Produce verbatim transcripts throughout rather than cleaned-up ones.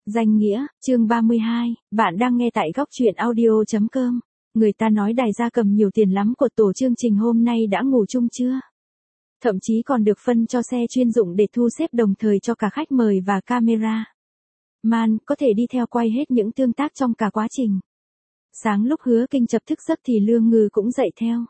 Danh nghĩa, chương ba mươi hai, bạn đang nghe tại góc truyện audio chấm com. Người ta nói Đài Gia Cầm nhiều tiền lắm của tổ chương trình hôm nay đã ngủ chung chưa? Thậm chí còn được phân cho xe chuyên dụng để thu xếp đồng thời cho cả khách mời và camera. Man, có thể đi theo quay hết những tương tác trong cả quá trình. Sáng lúc Hứa Kinh chập thức giấc thì Lương Ngư cũng dậy theo.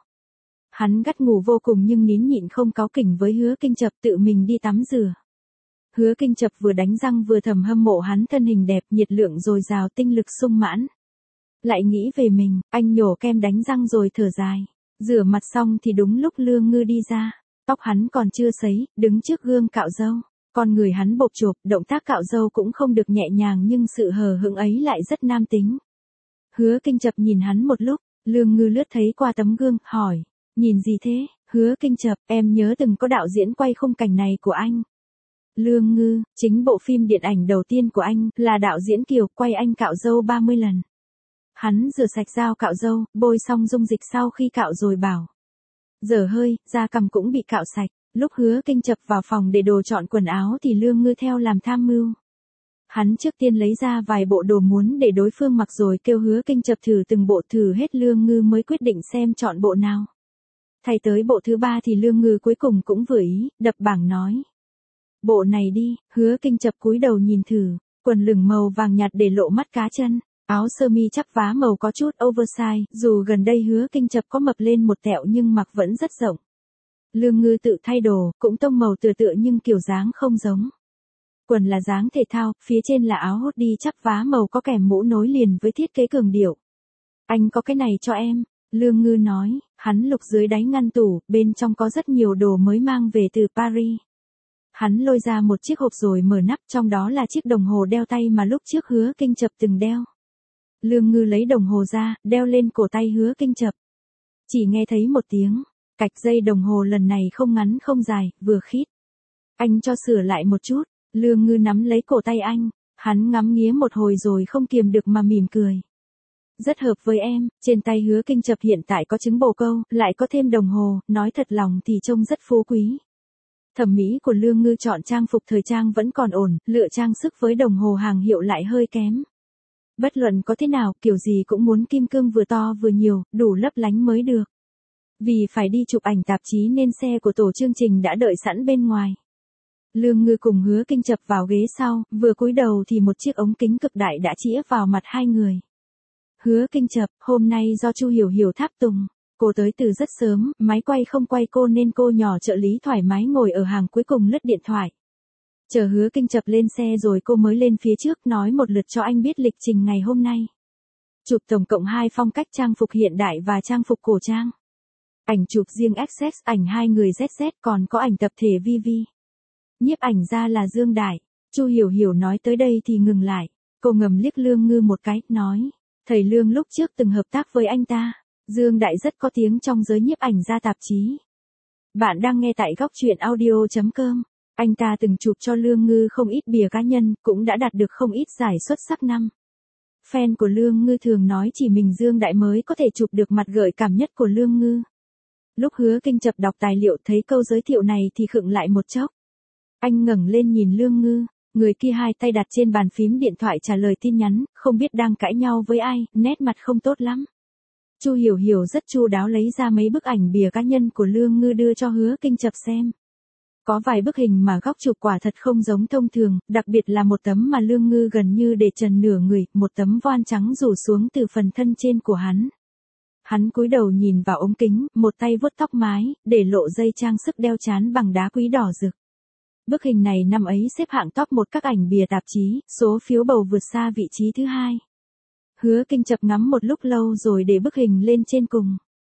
Hắn gắt ngủ vô cùng nhưng nín nhịn không cáu kỉnh với Hứa Kinh chập, tự mình đi tắm rửa. Hứa Kinh chập vừa đánh răng vừa thầm hâm mộ hắn thân hình đẹp, nhiệt lượng dồi dào, tinh lực sung mãn. Lại nghĩ về mình, anh nhổ kem đánh răng rồi thở dài. Rửa mặt xong thì đúng lúc Lương Ngư đi ra. Tóc hắn còn chưa sấy, đứng trước gương cạo râu. Con người hắn bộp chộp, động tác cạo râu cũng không được nhẹ nhàng nhưng sự hờ hững ấy lại rất nam tính. Hứa Kinh chập nhìn hắn một lúc, Lương Ngư lướt thấy qua tấm gương, hỏi, nhìn gì thế? Hứa Kinh chập, em nhớ từng có đạo diễn quay khung cảnh này của anh. Lương Ngư, chính bộ phim điện ảnh đầu tiên của anh, là đạo diễn Kiều, quay anh cạo râu ba mươi lần. Hắn rửa sạch dao cạo râu, bôi xong dung dịch sau khi cạo rồi bảo. Dở hơi, da cằm cũng bị cạo sạch. Lúc Hứa Kinh chập vào phòng để đồ chọn quần áo thì Lương Ngư theo làm tham mưu. Hắn trước tiên lấy ra vài bộ đồ muốn để đối phương mặc rồi kêu Hứa Kinh chập thử từng bộ, thử hết Lương Ngư mới quyết định xem chọn bộ nào. Thay tới bộ thứ ba thì Lương Ngư cuối cùng cũng vừa ý, đập bảng nói. Bộ này đi. Hứa Kinh chập cúi đầu nhìn thử, quần lửng màu vàng nhạt để lộ mắt cá chân, áo sơ mi chắp vá màu có chút oversize, dù gần đây Hứa Kinh chập có mập lên một tẹo nhưng mặc vẫn rất rộng. Lương Ngư tự thay đồ, cũng tông màu tựa tựa nhưng kiểu dáng không giống. Quần là dáng thể thao, phía trên là áo hoodie chắp vá màu có kèm mũ nối liền với thiết kế cường điệu. Anh có cái này cho em, Lương Ngư nói, hắn lục dưới đáy ngăn tủ, bên trong có rất nhiều đồ mới mang về từ Paris. Hắn lôi ra một chiếc hộp rồi mở nắp, trong đó là chiếc đồng hồ đeo tay mà lúc trước Hứa Kinh chập từng đeo. Lương Ngư lấy đồng hồ ra, đeo lên cổ tay Hứa Kinh chập. Chỉ nghe thấy một tiếng, cạch, dây đồng hồ lần này không ngắn không dài, vừa khít. Anh cho sửa lại một chút. Lương Ngư nắm lấy cổ tay anh, hắn ngắm nghía một hồi rồi không kiềm được mà mỉm cười. Rất hợp với em. Trên tay Hứa Kinh chập hiện tại có trứng bồ câu, lại có thêm đồng hồ, nói thật lòng thì trông rất phú quý. Thẩm mỹ của Lương Ngư chọn trang phục thời trang vẫn còn ổn, lựa trang sức với đồng hồ hàng hiệu lại hơi kém. Bất luận có thế nào, kiểu gì cũng muốn kim cương vừa to vừa nhiều, đủ lấp lánh mới được. Vì phải đi chụp ảnh tạp chí nên xe của tổ chương trình đã đợi sẵn bên ngoài. Lương Ngư cùng Hứa Kinh chập vào ghế sau, vừa cúi đầu thì một chiếc ống kính cực đại đã chĩa vào mặt hai người. Hứa Kinh chập, hôm nay do Chu Hiểu Hiểu tháp tùng. Cô tới từ rất sớm, máy quay không quay cô nên cô nhỏ trợ lý thoải mái ngồi ở hàng cuối cùng lướt điện thoại. Chờ Hứa Kinh chập lên xe rồi cô mới lên phía trước nói một lượt cho anh biết lịch trình ngày hôm nay. Chụp tổng cộng hai phong cách trang phục hiện đại và trang phục cổ trang. Ảnh chụp riêng ích ích, ảnh hai người zét zét, còn có ảnh tập thể vê vê. Nhiếp ảnh ra là Dương Đại. Chu Hiểu Hiểu nói tới đây thì ngừng lại. Cô ngầm liếc Lương Ngư một cái, nói. Thầy Lương lúc trước từng hợp tác với anh ta. Dương Đại rất có tiếng trong giới nhiếp ảnh ra tạp chí. Bạn đang nghe tại góc truyện audio chấm com. Anh ta từng chụp cho Lương Ngư không ít bìa cá nhân, cũng đã đạt được không ít giải xuất sắc năm. Fan của Lương Ngư thường nói chỉ mình Dương Đại mới có thể chụp được mặt gợi cảm nhất của Lương Ngư. Lúc Hứa Kinh chập đọc tài liệu thấy câu giới thiệu này thì khựng lại một chốc. Anh ngẩng lên nhìn Lương Ngư, người kia hai tay đặt trên bàn phím điện thoại trả lời tin nhắn, không biết đang cãi nhau với ai, nét mặt không tốt lắm. Chu Hiểu Hiểu rất chu đáo lấy ra mấy bức ảnh bìa cá nhân của Lương Ngư đưa cho Hứa Kinh chập xem. Có vài bức hình mà góc chụp quả thật không giống thông thường, đặc biệt là một tấm mà Lương Ngư gần như để trần nửa người, một tấm voan trắng rủ xuống từ phần thân trên của hắn. Hắn cúi đầu nhìn vào ống kính, một tay vuốt tóc mái, để lộ dây trang sức đeo trán bằng đá quý đỏ rực. Bức hình này năm ấy xếp hạng top một các ảnh bìa tạp chí, số phiếu bầu vượt xa vị trí thứ hai. Hứa Kinh chập ngắm một lúc lâu rồi để bức hình lên trên cùng.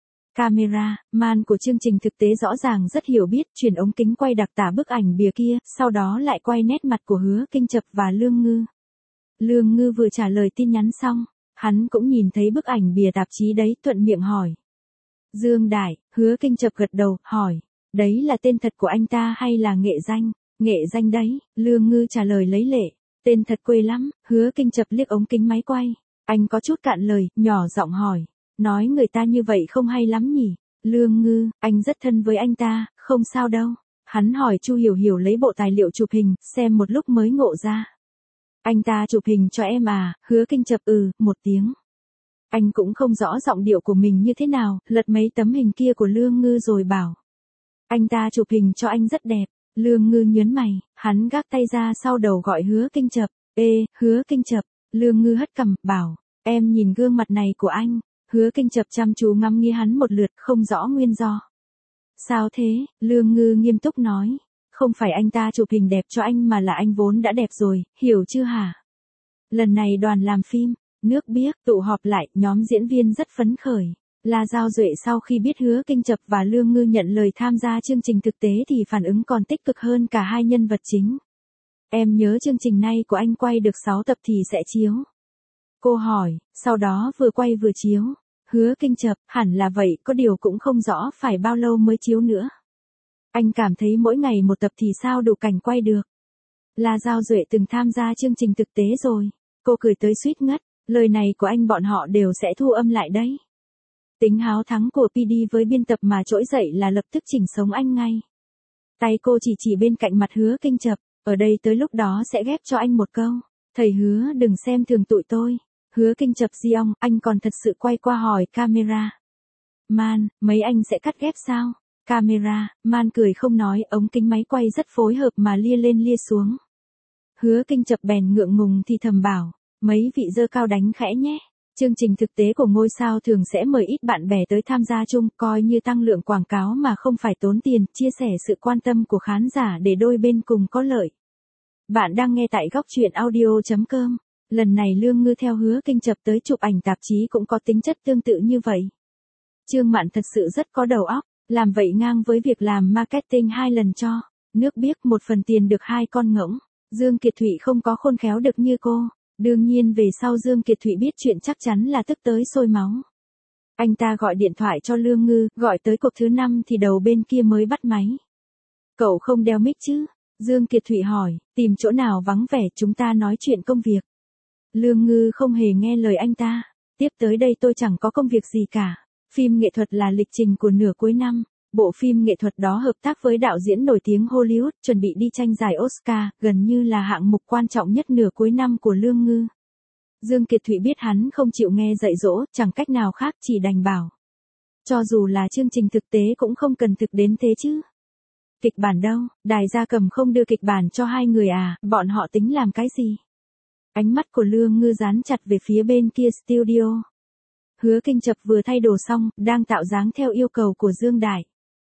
Camera, man của chương trình thực tế rõ ràng rất hiểu biết, chuyển ống kính quay đặc tả bức ảnh bìa kia, sau đó lại quay nét mặt của Hứa Kinh chập và Lương Ngư. Lương Ngư vừa trả lời tin nhắn xong, hắn cũng nhìn thấy bức ảnh bìa tạp chí đấy, thuận miệng hỏi. Dương Đại. Hứa Kinh chập gật đầu, hỏi. Đấy là tên thật của anh ta hay là nghệ danh? Nghệ danh đấy, Lương Ngư trả lời lấy lệ. Tên thật quê lắm. Hứa Kinh chập liếc ống kính máy quay. Anh có chút cạn lời, nhỏ giọng hỏi. Nói người ta như vậy không hay lắm nhỉ? Lương Ngư, anh rất thân với anh ta, không sao đâu. Hắn hỏi Chu Hiểu Hiểu lấy bộ tài liệu chụp hình, xem một lúc mới ngộ ra. Anh ta chụp hình cho em à, Hứa Kinh chập ừ, một tiếng. Anh cũng không rõ giọng điệu của mình như thế nào, lật mấy tấm hình kia của Lương Ngư rồi bảo. Anh ta chụp hình cho anh rất đẹp. Lương Ngư nhớn mày, hắn gác tay ra sau đầu gọi Hứa Kinh chập. Ê, Hứa Kinh chập. Lương Ngư hất cằm, bảo, em nhìn gương mặt này của anh. Hứa Kinh chập chăm chú ngắm nghía hắn một lượt, không rõ nguyên do. Sao thế? Lương Ngư nghiêm túc nói. Không phải anh ta chụp hình đẹp cho anh mà là anh vốn đã đẹp rồi, hiểu chưa hả? Lần này đoàn làm phim, nước biếc, tụ họp lại, nhóm diễn viên rất phấn khởi. La Giao Duệ sau khi biết Hứa Kinh chập và Lương Ngư nhận lời tham gia chương trình thực tế thì phản ứng còn tích cực hơn cả hai nhân vật chính. Em nhớ chương trình này của anh quay được sáu tập thì sẽ chiếu. Cô hỏi, sau đó vừa quay vừa chiếu. Hứa Kinh chập, hẳn là vậy, có điều cũng không rõ phải bao lâu mới chiếu nữa. Anh cảm thấy mỗi ngày một tập thì sao đủ cảnh quay được. La Giao Duệ từng tham gia chương trình thực tế rồi. Cô cười tới suýt ngất, lời này của anh bọn họ đều sẽ thu âm lại đấy. Tính háo thắng của pê đê với biên tập mà trỗi dậy là lập tức chỉnh sống anh ngay. Tay cô chỉ chỉ bên cạnh mặt Hứa Kinh chập, ở đây tới lúc đó sẽ ghép cho anh một câu. Thầy Hứa đừng xem thường tụi tôi. Hứa Kinh chập giong, anh còn thật sự quay qua hỏi camera. Man, mấy anh sẽ cắt ghép sao? Camera, Man cười không nói, ống kính máy quay rất phối hợp mà lia lên lia xuống. Hứa Kinh chập bèn ngượng ngùng thì thầm bảo, mấy vị dơ cao đánh khẽ nhé. Chương trình thực tế của ngôi sao thường sẽ mời ít bạn bè tới tham gia chung, coi như tăng lượng quảng cáo mà không phải tốn tiền, chia sẻ sự quan tâm của khán giả để đôi bên cùng có lợi. Bạn đang nghe tại góc truyện audio chấm com. Lần này Lương Ngư theo Hứa Kinh chập tới chụp ảnh tạp chí cũng có tính chất tương tự như vậy. Trương Mạn thật sự rất có đầu óc, làm vậy ngang với việc làm marketing hai lần cho nước biếc một phần tiền được hai con ngỗng. Dương Kiệt Thụy không có khôn khéo được như cô. Đương nhiên về sau Dương Kiệt Thụy biết chuyện chắc chắn là tức tới sôi máu. Anh ta gọi điện thoại cho Lương Ngư, gọi tới cuộc thứ năm thì đầu bên kia mới bắt máy. Cậu không đeo mic chứ? Dương Kiệt Thụy hỏi, tìm chỗ nào vắng vẻ chúng ta nói chuyện công việc. Lương Ngư không hề nghe lời anh ta. Tiếp tới đây tôi chẳng có công việc gì cả. Phim nghệ thuật là lịch trình của nửa cuối năm. Bộ phim nghệ thuật đó hợp tác với đạo diễn nổi tiếng Hollywood, chuẩn bị đi tranh giải Oscar, gần như là hạng mục quan trọng nhất nửa cuối năm của Lương Ngư. Dương Kiệt Thụy biết hắn không chịu nghe dạy dỗ, chẳng cách nào khác chỉ đành bảo. Cho dù là chương trình thực tế cũng không cần thực đến thế chứ. Kịch bản đâu, Đài Gia Cầm không đưa kịch bản cho hai người à, bọn họ tính làm cái gì? Ánh mắt của Lương Ngư dán chặt về phía bên kia studio. Hứa Kinh chập vừa thay đồ xong, đang tạo dáng theo yêu cầu của Dương Đại.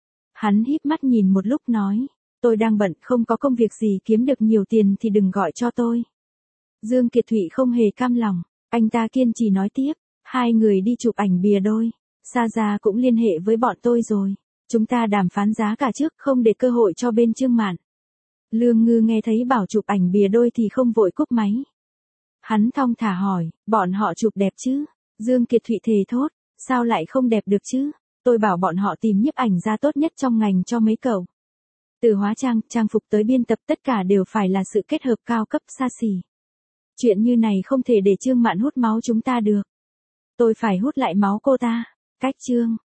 Hắn híp mắt nhìn một lúc nói, tôi đang bận không có công việc gì kiếm được nhiều tiền thì đừng gọi cho tôi. Dương Kiệt Thụy không hề cam lòng, anh ta kiên trì nói tiếp, hai người đi chụp ảnh bìa đôi, Sa Gia cũng liên hệ với bọn tôi rồi, chúng ta đàm phán giá cả trước không để cơ hội cho bên Trương Mạn. Lương Ngư nghe thấy bảo chụp ảnh bìa đôi thì không vội cúp máy. Hắn thong thả hỏi, bọn họ chụp đẹp chứ? Dương Kiệt Thụy thề thốt, sao lại không đẹp được chứ? Tôi bảo bọn họ tìm nhiếp ảnh gia tốt nhất trong ngành cho mấy cậu. Từ hóa trang, trang phục tới biên tập tất cả đều phải là sự kết hợp cao cấp xa xỉ. Chuyện như này không thể để Trương Mạn hút máu chúng ta được. Tôi phải hút lại máu cô ta. Cách Trương,